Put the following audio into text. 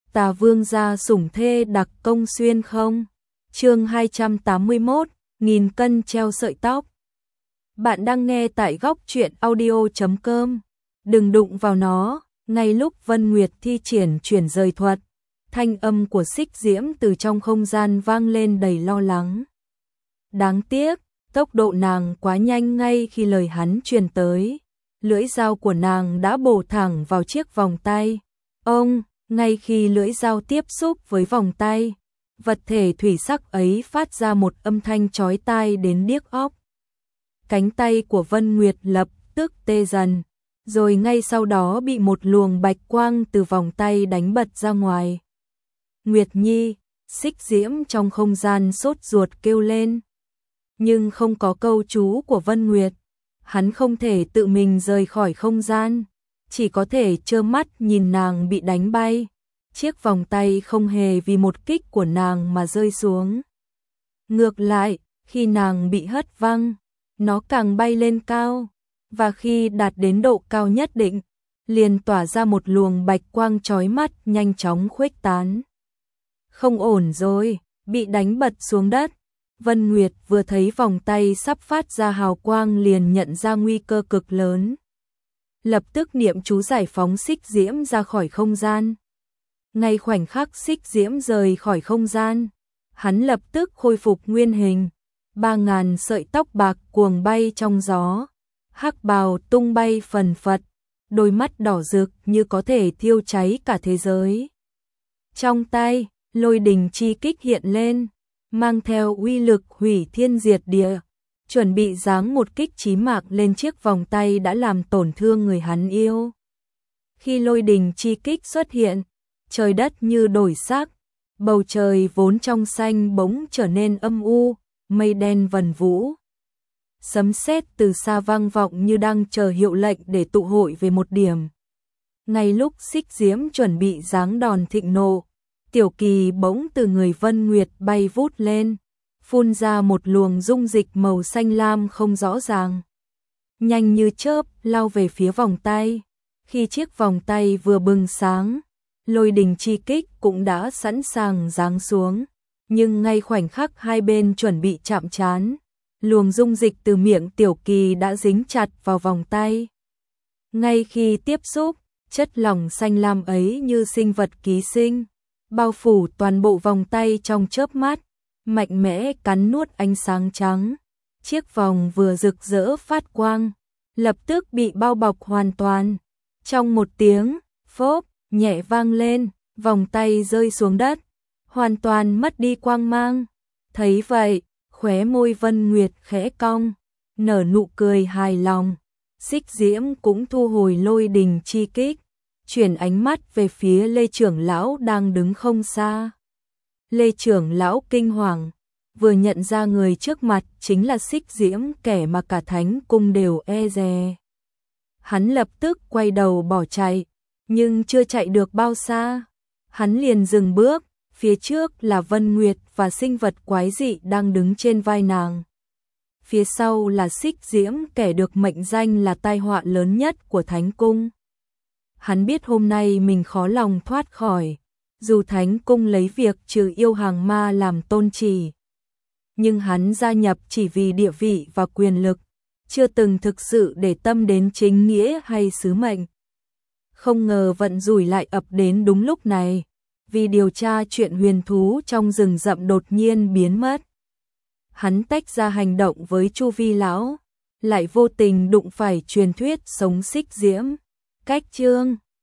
Tà Vương gia sủng thê đặc công xuyên không? Chương 281, 1000 cân treo sợi tóc. Bạn đang nghe tại góc truyện audio.com. Đừng đụng vào nó. Ngay lúc Vân Nguyệt thi triển chuyển rời thuật, thanh âm của Xích Diễm từ trong không gian vang lên đầy lo lắng. Đáng tiếc, tốc độ nàng quá nhanh, ngay khi lời hắn truyền tới, lưỡi dao của nàng đã bổ thẳng vào chiếc vòng tay. Ngay khi lưỡi dao tiếp xúc với vòng tay, vật thể thủy sắc ấy phát ra một âm thanh chói tai đến điếc óc. Cánh tay của Vân Nguyệt lập tức tê dần, rồi ngay sau đó bị một luồng bạch quang từ vòng tay đánh bật ra ngoài. Nguyệt Nhi, Xích Diễm trong không gian sốt ruột kêu lên. Nhưng không có câu chú của Vân Nguyệt, hắn không thể tự mình rời khỏi không gian, chỉ có thể trơ mắt nhìn nàng bị đánh bay. Chiếc vòng tay không hề vì một kích của nàng mà rơi xuống. Ngược lại, khi nàng bị hất văng, nó càng bay lên cao, và khi đạt đến độ cao nhất định, liền tỏa ra một luồng bạch quang chói mắt nhanh chóng khuếch tán. Không ổn rồi, bị đánh bật xuống đất. Vân Nguyệt vừa thấy vòng tay sắp phát ra hào quang liền nhận ra nguy cơ cực lớn. Lập tức niệm chú giải phóng Xích Diễm ra khỏi không gian. Ngay khoảnh khắc Xích Diễm rời khỏi không gian, hắn lập tức khôi phục nguyên hình. 3000 sợi tóc bạc cuồng bay trong gió, hắc bào tung bay phần phật, đôi mắt đỏ rực như có thể thiêu cháy cả thế giới. Trong tay, Lôi Đình chi kích hiện lên, mang theo uy lực hủy thiên diệt địa, chuẩn bị giáng một kích chí mạng lên chiếc vòng tay đã làm tổn thương người hắn yêu. Khi Lôi Đình chi kích xuất hiện, trời đất như đổi sắc, bầu trời vốn trong xanh bỗng trở nên âm u, mây đen vần vũ. Sấm sét từ xa vang vọng như đang chờ hiệu lệnh để tụ hội về một điểm. Ngay lúc Xích Diễm chuẩn bị giáng đòn thịnh nộ, Tiểu Kỳ bỗng từ người Vân Nguyệt bay vút lên, phun ra một luồng dung dịch màu xanh lam không rõ ràng. Nhanh như chớp lao về phía vòng tay. Khi chiếc vòng tay vừa bừng sáng, Lôi Đình chi kích cũng đã sẵn sàng giáng xuống. Nhưng ngay khoảnh khắc hai bên chuẩn bị chạm trán, luồng dung dịch từ miệng Tiểu Kỳ đã dính chặt vào vòng tay. Ngay khi tiếp xúc, chất lỏng xanh lam ấy như sinh vật ký sinh, bao phủ toàn bộ vòng tay trong chớp mắt, mạnh mẽ cắn nuốt ánh sáng trắng. Chiếc vòng vừa rực rỡ phát quang, lập tức bị bao bọc hoàn toàn. Trong một tiếng phốp nhẹ vang lên, vòng tay rơi xuống đất, hoàn toàn mất đi quang mang. Thấy vậy, khóe môi Vân Nguyệt khẽ cong, nở nụ cười hài lòng. Xích Diễm cũng thu hồi Lôi Đình chi kích, chuyển ánh mắt về phía Lê trưởng lão đang đứng không xa. Lê trưởng lão kinh hoàng, vừa nhận ra người trước mặt chính là Xích Diễm, kẻ mà cả Thánh cung đều e dè. Hắn lập tức quay đầu bỏ chạy, nhưng chưa chạy được bao xa, hắn liền dừng bước. Phía trước là Vân Nguyệt và sinh vật quái dị đang đứng trên vai nàng. Phía sau là Xích Diễm, kẻ được mệnh danh là tai họa lớn nhất của Thánh cung. Hắn biết hôm nay mình khó lòng thoát khỏi, dù Thánh cung lấy việc trừ yêu hàng ma làm tôn chỉ. Nhưng hắn gia nhập chỉ vì địa vị và quyền lực, chưa từng thực sự để tâm đến chính nghĩa hay sứ mệnh. Không ngờ vận rủi lại ập đến đúng lúc này. Vì điều tra chuyện huyền thú trong rừng rậm đột nhiên biến mất, hắn tách ra hành động với Chu Vi lão, lại vô tình đụng phải truyền thuyết sống Xích Diễm. Cách chương